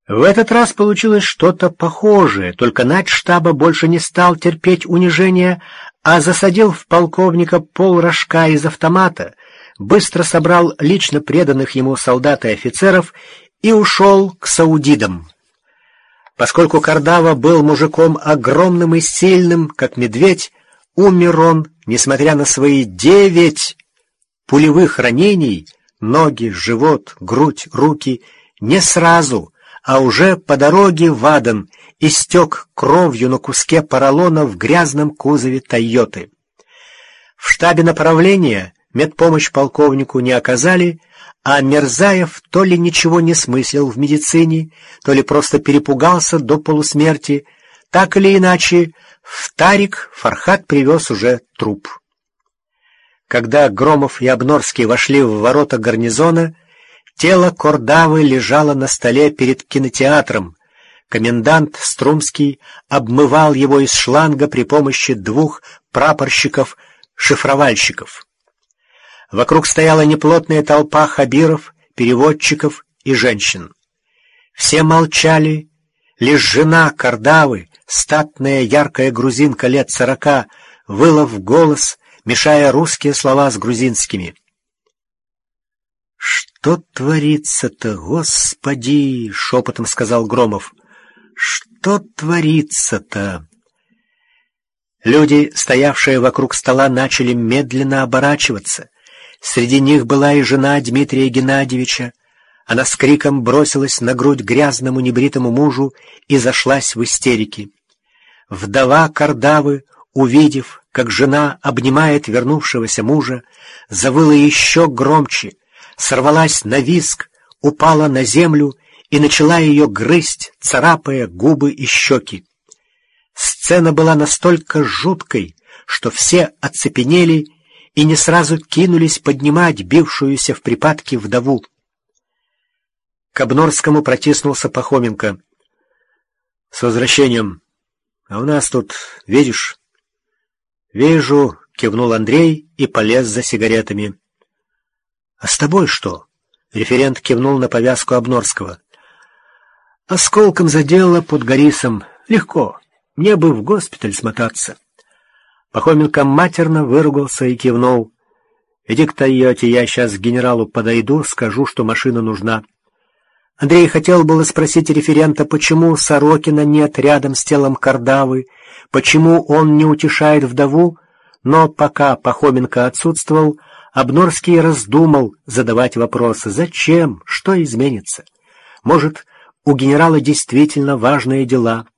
В этот раз получилось что-то похожее, только начштаба больше не стал терпеть унижения, а засадил в полковника полрожка из автомата, быстро собрал лично преданных ему солдат и офицеров и ушел к саудидам. Поскольку Кардава был мужиком огромным и сильным, как медведь, умер он, несмотря на свои 9 пулевых ранений, ноги, живот, грудь, руки, не сразу, а уже по дороге в Аден истек кровью на куске поролона в грязном кузове «Тойоты». В штабе направления медпомощь полковнику не оказали, а Мирзаев то ли ничего не смыслил в медицине, то ли просто перепугался до полусмерти. Так или иначе, в Тарик Фархат привез уже труп. Когда Громов и Обнорский вошли в ворота гарнизона, тело Кордавы лежало на столе перед кинотеатром. Комендант Струмский обмывал его из шланга при помощи 2 прапорщиков-шифровальщиков. Вокруг стояла неплотная толпа хабиров, переводчиков и женщин. Все молчали, лишь жена Кардавы, статная яркая грузинка лет 40, выла в голос, мешая русские слова с грузинскими. «Что творится-то, Господи!» — шепотом сказал Громов. «Что творится-то?» Люди, стоявшие вокруг стола, начали медленно оборачиваться. Среди них была и жена Дмитрия Геннадьевича. Она с криком бросилась на грудь грязному небритому мужу и зашлась в истерике. Вдова Кардавы, увидев, как жена обнимает вернувшегося мужа, завыла еще громче, сорвалась на визг, упала на землю и начала ее грызть, царапая губы и щеки. Сцена была настолько жуткой, что все оцепенели и не сразу кинулись поднимать бившуюся в припадке вдову. К Обнорскому протиснулся Пахоменко. — С возвращением. А у нас тут, видишь? — Вижу, — кивнул Андрей и полез за сигаретами. — А с тобой что? — референт кивнул на повязку Обнорского. — Осколком задело под Горисом. Легко. Мне бы в госпиталь смотаться. Пахоменко матерно выругался и кивнул. — Иди к Тойоте, я сейчас к генералу подойду, скажу, что машина нужна. Андрей хотел было спросить референта, почему Сорокина нет рядом с телом Кардавы, почему он не утешает вдову, но пока Пахоменко отсутствовал, Обнорский раздумал задавать вопросы. Зачем? Что изменится? Может, у генерала действительно важные дела?